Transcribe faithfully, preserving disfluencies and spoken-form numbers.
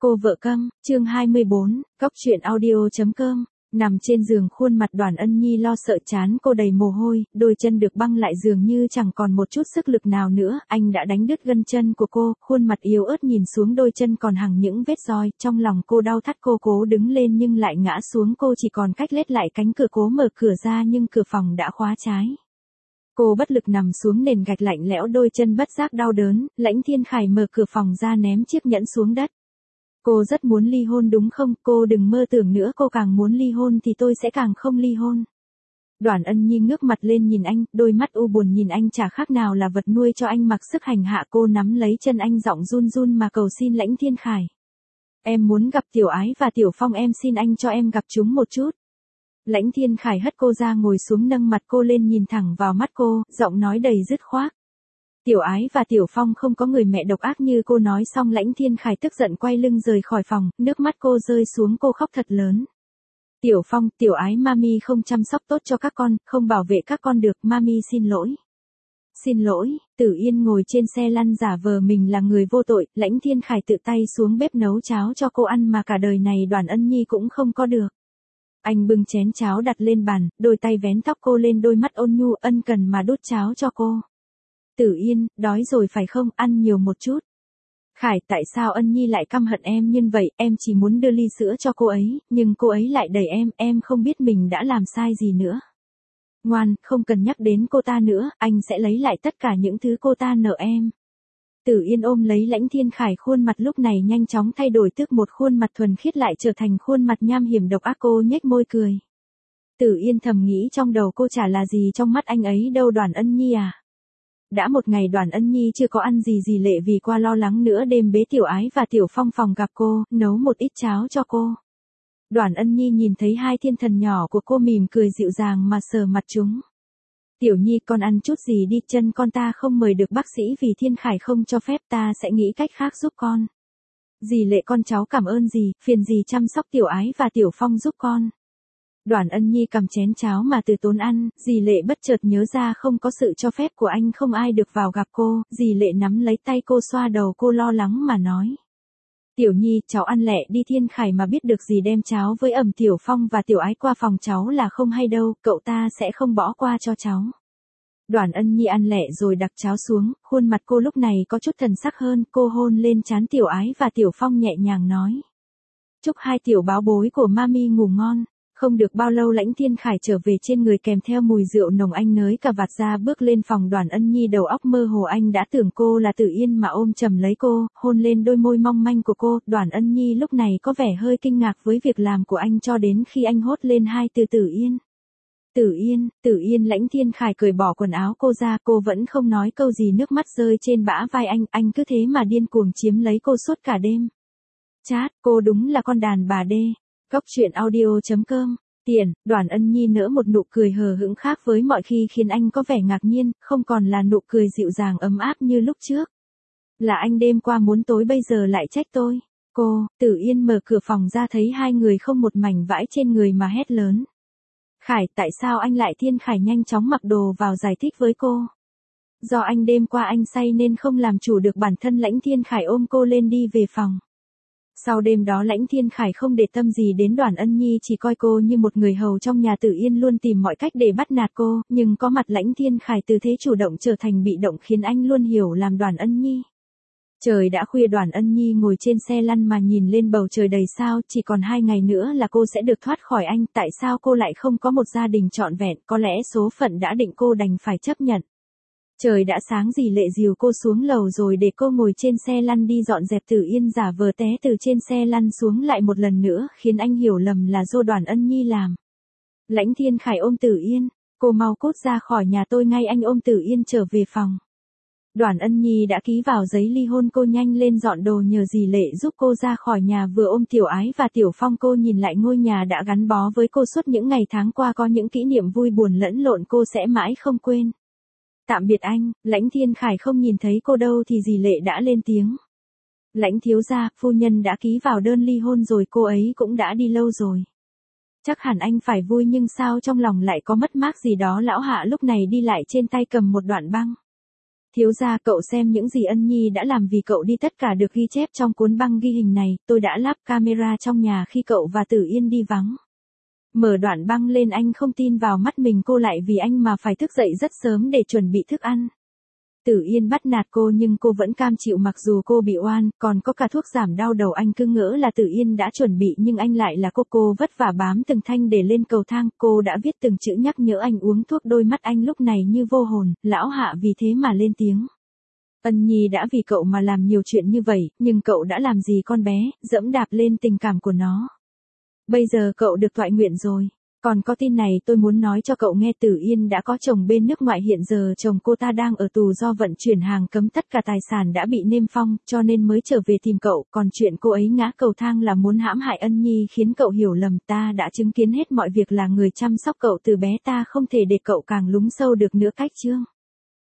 Cô vợ câm, chương hai mươi bốn, cóc truyện audio.com. Nằm trên giường khuôn mặt Đoàn Ân Nhi lo sợ trán cô đầy mồ hôi, đôi chân được băng lại dường như chẳng còn một chút sức lực nào nữa, anh đã đánh đứt gân chân của cô, khuôn mặt yếu ớt nhìn xuống đôi chân còn hằn những vết roi, trong lòng cô đau thắt cô cố đứng lên nhưng lại ngã xuống cô chỉ còn cách lết lại cánh cửa cố mở cửa ra nhưng cửa phòng đã khóa trái. Cô bất lực nằm xuống nền gạch lạnh lẽo đôi chân bất giác đau đớn, Lãnh Thiên Khải mở cửa phòng ra ném chiếc nhẫn xuống đất. Cô rất muốn ly hôn đúng không, cô đừng mơ tưởng nữa, cô càng muốn ly hôn thì tôi sẽ càng không ly hôn. Đoàn Ân Nhi ngước mặt lên nhìn anh, đôi mắt u buồn nhìn anh chả khác nào là vật nuôi cho anh mặc sức hành hạ. Cô nắm lấy chân anh giọng run run mà cầu xin Lãnh Thiên Khải. Em muốn gặp Tiểu Ái và Tiểu Phong, em xin anh cho em gặp chúng một chút. Lãnh Thiên Khải hất cô ra ngồi xuống nâng mặt cô lên nhìn thẳng vào mắt cô, giọng nói đầy dứt khoát. Tiểu Ái và Tiểu Phong không có người mẹ độc ác như cô nói xong Lãnh Thiên Khải tức giận quay lưng rời khỏi phòng, nước mắt cô rơi xuống cô khóc thật lớn. Tiểu Phong, Tiểu Ái, mami không chăm sóc tốt cho các con, không bảo vệ các con được, mami xin lỗi. Xin lỗi, Tử Yên ngồi trên xe lăn giả vờ mình là người vô tội, Lãnh Thiên Khải tự tay xuống bếp nấu cháo cho cô ăn mà cả đời này Đoàn Ân Nhi cũng không có được. Anh bưng chén cháo đặt lên bàn, đôi tay vén tóc cô lên, đôi mắt ôn nhu ân cần mà đút cháo cho cô. Tử Yên, đói rồi phải không, ăn nhiều một chút. Khải, tại sao Ân Nhi lại căm hận em như vậy, em chỉ muốn đưa ly sữa cho cô ấy, nhưng cô ấy lại đẩy em, em không biết mình đã làm sai gì nữa. Ngoan, không cần nhắc đến cô ta nữa, anh sẽ lấy lại tất cả những thứ cô ta nợ em. Tử Yên ôm lấy Lãnh Thiên Khải, khuôn mặt lúc này nhanh chóng thay đổi, tức một khuôn mặt thuần khiết lại trở thành khuôn mặt nham hiểm độc ác. Cô nhếch môi cười. Tử Yên thầm nghĩ trong đầu cô chả là gì trong mắt anh ấy đâu. Đoàn Ân Nhi à. Đã một ngày Đoàn Ân Nhi chưa có ăn gì gì lệ vì qua lo lắng nữa đêm bế Tiểu Ái và Tiểu Phong phòng gặp cô, nấu một ít cháo cho cô. Đoàn Ân Nhi nhìn thấy hai thiên thần nhỏ của cô mỉm cười dịu dàng mà sờ mặt chúng. Tiểu Nhi, con ăn chút gì đi, chân con ta không mời được bác sĩ vì Thiên Khải không cho phép, ta sẽ nghĩ cách khác giúp con. Dì Lệ con cháu cảm ơn dì, phiền dì chăm sóc Tiểu Ái và Tiểu Phong giúp con. Đoàn Ân Nhi cầm chén cháo mà từ tốn ăn, dì Lệ bất chợt nhớ ra không có sự cho phép của anh không ai được vào gặp cô, dì Lệ nắm lấy tay cô xoa đầu cô lo lắng mà nói. Tiểu Nhi, cháu ăn lẹ đi, Thiên Khải mà biết được gì đem cháo với ẩm Tiểu Phong và Tiểu Ái qua phòng cháu là không hay đâu, cậu ta sẽ không bỏ qua cho cháu. Đoàn Ân Nhi ăn lẹ rồi đặt cháo xuống, khuôn mặt cô lúc này có chút thần sắc hơn, cô hôn lên trán Tiểu Ái và Tiểu Phong nhẹ nhàng nói. Chúc hai tiểu báo bối của mami ngủ ngon. Không được bao lâu Lãnh Thiên Khải trở về trên người kèm theo mùi rượu nồng, anh nới cà vạt ra bước lên phòng. Đoàn Ân Nhi đầu óc mơ hồ, anh đã tưởng cô là Tử Yên mà ôm chầm lấy cô, hôn lên đôi môi mong manh của cô. Đoàn Ân Nhi lúc này có vẻ hơi kinh ngạc với việc làm của anh cho đến khi anh hốt lên hai từ Tử Yên. Tử Yên, Tử Yên. Lãnh Thiên Khải cởi bỏ quần áo cô ra, cô vẫn không nói câu gì, nước mắt rơi trên bã vai anh, anh cứ thế mà điên cuồng chiếm lấy cô suốt cả đêm. Chát, cô đúng là con đàn bà đê. Cóc truyện audio.com. Tiền, Đoàn Ân Nhi nở một nụ cười hờ hững khác với mọi khi khiến anh có vẻ ngạc nhiên, không còn là nụ cười dịu dàng ấm áp như lúc trước. Là anh đêm qua muốn tối bây giờ lại trách tôi. Cô, Tử Yên mở cửa phòng ra thấy hai người không một mảnh vải trên người mà hét lớn. Khải, tại sao anh lại? Thiên Khải nhanh chóng mặc đồ vào giải thích với cô. Do anh đêm qua anh say nên không làm chủ được bản thân. Lãnh Thiên Khải ôm cô lên đi về phòng. Sau đêm đó Lãnh Thiên Khải không để tâm gì đến Đoàn Ân Nhi, chỉ coi cô như một người hầu trong nhà. Tử Yên luôn tìm mọi cách để bắt nạt cô, nhưng có mặt Lãnh Thiên Khải từ thế chủ động trở thành bị động khiến anh luôn hiểu làm Đoàn Ân Nhi. Trời đã khuya, Đoàn Ân Nhi ngồi trên xe lăn mà nhìn lên bầu trời đầy sao, chỉ còn hai ngày nữa là cô sẽ được thoát khỏi anh, tại sao cô lại không có một gia đình trọn vẹn, có lẽ số phận đã định cô đành phải chấp nhận. Trời đã sáng, dì Lệ dìu cô xuống lầu rồi để cô ngồi trên xe lăn đi dọn dẹp. Tử Yên giả vờ té từ trên xe lăn xuống lại một lần nữa, khiến anh hiểu lầm là do Đoàn Ân Nhi làm. Lãnh Thiên Khải ôm Tử Yên, cô mau cút ra khỏi nhà tôi ngay, anh ôm Tử Yên trở về phòng. Đoàn Ân Nhi đã ký vào giấy ly hôn, cô nhanh lên dọn đồ nhờ dì Lệ giúp cô ra khỏi nhà, vừa ôm Tiểu Ái và Tiểu Phong. Cô nhìn lại ngôi nhà đã gắn bó với cô suốt những ngày tháng qua, có những kỷ niệm vui buồn lẫn lộn cô sẽ mãi không quên. Tạm biệt anh. Lãnh Thiên Khải không nhìn thấy cô đâu thì dì Lệ đã lên tiếng. Lãnh thiếu gia, phu nhân đã ký vào đơn ly hôn rồi, cô ấy cũng đã đi lâu rồi. Chắc hẳn anh phải vui nhưng sao trong lòng lại có mất mát gì đó. Lão hạ lúc này đi lại trên tay cầm một đoạn băng. Thiếu gia, cậu xem những gì Ân Nhi đã làm vì cậu đi, tất cả được ghi chép trong cuốn băng ghi hình này, tôi đã lắp camera trong nhà khi cậu và Tử Yên đi vắng. Mở đoạn băng lên, anh không tin vào mắt mình, cô lại vì anh mà phải thức dậy rất sớm để chuẩn bị thức ăn. Tử Yên bắt nạt cô nhưng cô vẫn cam chịu mặc dù cô bị oan, còn có cả thuốc giảm đau đầu. Anh cứ ngỡ là Tử Yên đã chuẩn bị nhưng anh lại là cô. Cô vất vả bám từng thanh để lên cầu thang, cô đã viết từng chữ nhắc nhở anh uống thuốc. Đôi mắt anh lúc này như vô hồn, lão Hạ vì thế mà lên tiếng. Ân Nhi đã vì cậu mà làm nhiều chuyện như vậy, nhưng cậu đã làm gì con bé, dẫm đạp lên tình cảm của nó. Bây giờ cậu được toại nguyện rồi. Còn có tin này tôi muốn nói cho cậu nghe, Tử Yên đã có chồng bên nước ngoài, hiện giờ chồng cô ta đang ở tù do vận chuyển hàng cấm, tất cả tài sản đã bị niêm phong, cho nên mới trở về tìm cậu, còn chuyện cô ấy ngã cầu thang là muốn hãm hại Ân Nhi khiến cậu hiểu lầm, ta đã chứng kiến hết mọi việc, là người chăm sóc cậu từ bé, ta không thể để cậu càng lún sâu được nữa. Cách chương